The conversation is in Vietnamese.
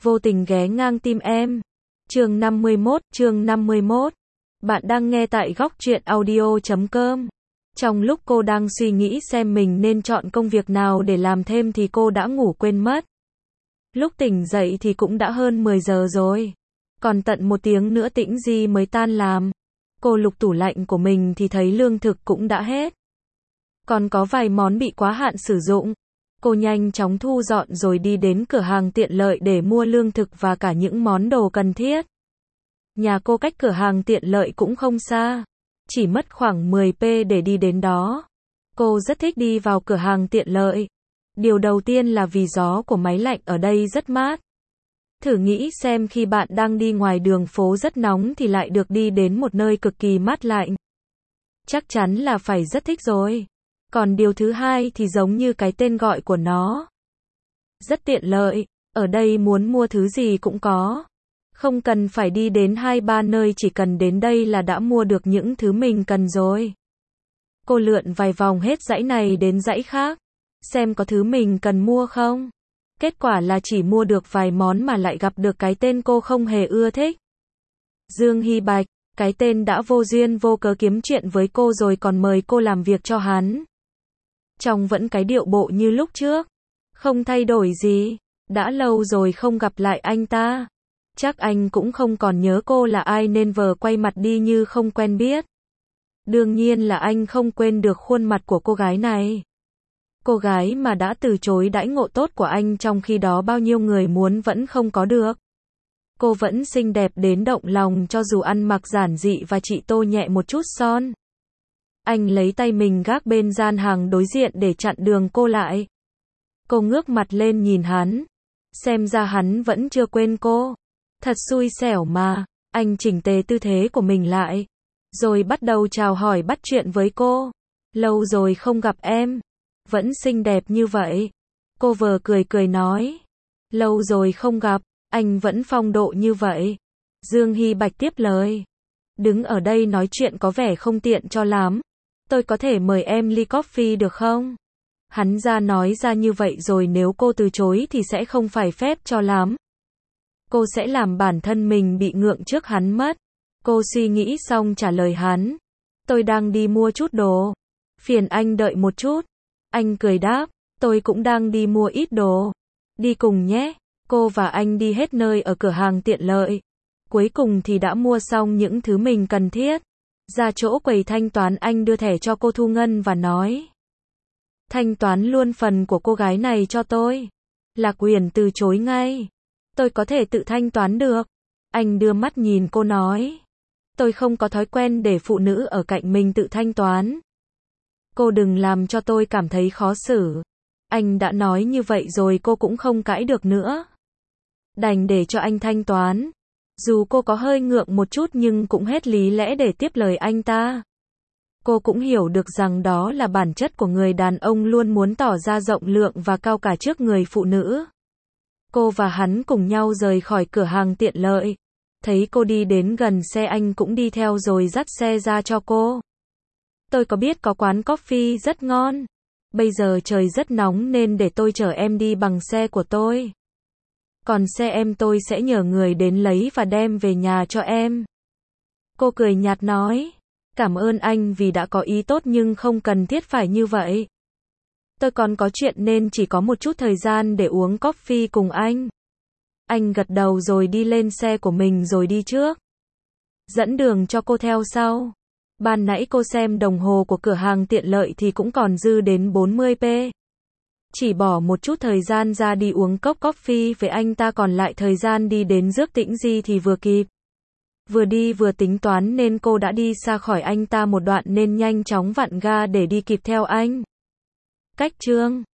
vô tình ghé ngang tim em. Chương 51. Bạn đang nghe tại góc truyện audio.com. Trong lúc cô đang suy nghĩ xem mình nên chọn công việc nào để làm thêm thì cô đã ngủ quên mất. Lúc tỉnh dậy thì cũng đã hơn 10 giờ rồi. Còn tận 1 tiếng nữa Tĩnh Di mới tan làm. Cô lục tủ lạnh của mình thì thấy lương thực cũng đã hết. Còn có vài món bị quá hạn sử dụng. Cô nhanh chóng thu dọn rồi đi đến cửa hàng tiện lợi để mua lương thực và cả những món đồ cần thiết. Nhà cô cách cửa hàng tiện lợi cũng không xa. Chỉ mất khoảng 10p để đi đến đó. Cô rất thích đi vào cửa hàng tiện lợi. Điều đầu tiên là vì gió của máy lạnh ở đây rất mát. Thử nghĩ xem khi bạn đang đi ngoài đường phố rất nóng thì lại được đi đến một nơi cực kỳ mát lạnh. Chắc chắn là phải rất thích rồi. Còn điều thứ hai thì giống như cái tên gọi của nó. Rất tiện lợi, ở đây muốn mua thứ gì cũng có. Không cần phải đi đến 2-3 nơi, chỉ cần đến đây là đã mua được những thứ mình cần rồi. Cô lượn vài vòng hết dãy này đến dãy khác, xem có thứ mình cần mua không. Kết quả là chỉ mua được vài món mà lại gặp được cái tên cô không hề ưa thích. Dương Hy Bạch, cái tên đã vô duyên vô cớ kiếm chuyện với cô rồi còn mời cô làm việc cho hắn. Trông vẫn cái điệu bộ như lúc trước, không thay đổi gì. Đã lâu rồi không gặp lại anh ta. Chắc anh cũng không còn nhớ cô là ai nên vờ quay mặt đi như không quen biết. Đương nhiên là anh không quên được khuôn mặt của cô gái này. Cô gái mà đã từ chối đãi ngộ tốt của anh trong khi đó bao nhiêu người muốn vẫn không có được. Cô vẫn xinh đẹp đến động lòng cho dù ăn mặc giản dị và chỉ tô nhẹ một chút son. Anh lấy tay mình gác bên gian hàng đối diện để chặn đường cô lại. Cô ngước mặt lên nhìn hắn. Xem ra hắn vẫn chưa quên cô. Thật xui xẻo mà. Anh chỉnh tề tư thế của mình lại. Rồi bắt đầu chào hỏi bắt chuyện với cô. Lâu rồi không gặp em. Vẫn xinh đẹp như vậy. Cô vờ cười cười nói. Lâu rồi không gặp. Anh vẫn phong độ như vậy. Dương Hy Bạch tiếp lời. Đứng ở đây nói chuyện có vẻ không tiện cho lắm. Tôi có thể mời em ly coffee được không? Hắn ra nói ra như vậy rồi nếu cô từ chối thì sẽ không phải phép cho lắm. Cô sẽ làm bản thân mình bị ngượng trước hắn mất. Cô suy nghĩ xong trả lời hắn. Tôi đang đi mua chút đồ. Phiền anh đợi một chút. Anh cười đáp. Tôi cũng đang đi mua ít đồ. Đi cùng nhé. Cô và anh đi hết nơi ở cửa hàng tiện lợi. Cuối cùng thì đã mua xong những thứ mình cần thiết. Ra chỗ quầy thanh toán anh đưa thẻ cho cô thu ngân và nói. Thanh toán luôn phần của cô gái này cho tôi. Lạc Uyển từ chối ngay. Tôi có thể tự thanh toán được. Anh đưa mắt nhìn cô nói. Tôi không có thói quen để phụ nữ ở cạnh mình tự thanh toán. Cô đừng làm cho tôi cảm thấy khó xử. Anh đã nói như vậy rồi cô cũng không cãi được nữa. Đành để cho anh thanh toán. Dù cô có hơi ngượng một chút nhưng cũng hết lý lẽ để tiếp lời anh ta. Cô cũng hiểu được rằng đó là bản chất của người đàn ông luôn muốn tỏ ra rộng lượng và cao cả trước người phụ nữ. Cô và hắn cùng nhau rời khỏi cửa hàng tiện lợi. Thấy cô đi đến gần xe anh cũng đi theo rồi dắt xe ra cho cô. Tôi có biết có quán coffee rất ngon. Bây giờ trời rất nóng nên để tôi chở em đi bằng xe của tôi. Còn xe em tôi sẽ nhờ người đến lấy và đem về nhà cho em. Cô cười nhạt nói. Cảm ơn anh vì đã có ý tốt nhưng không cần thiết phải như vậy. Tôi còn có chuyện nên chỉ có một chút thời gian để uống coffee cùng anh. Anh gật đầu rồi đi lên xe của mình rồi đi trước. Dẫn đường cho cô theo sau. Ban nãy cô xem đồng hồ của cửa hàng tiện lợi thì cũng còn dư đến 40p. Chỉ bỏ một chút thời gian ra đi uống cốc coffee với anh ta còn lại thời gian đi đến rước Tĩnh Di thì vừa kịp. Vừa đi vừa tính toán nên cô đã đi xa khỏi anh ta một đoạn nên nhanh chóng vặn ga để đi kịp theo anh. Cách chương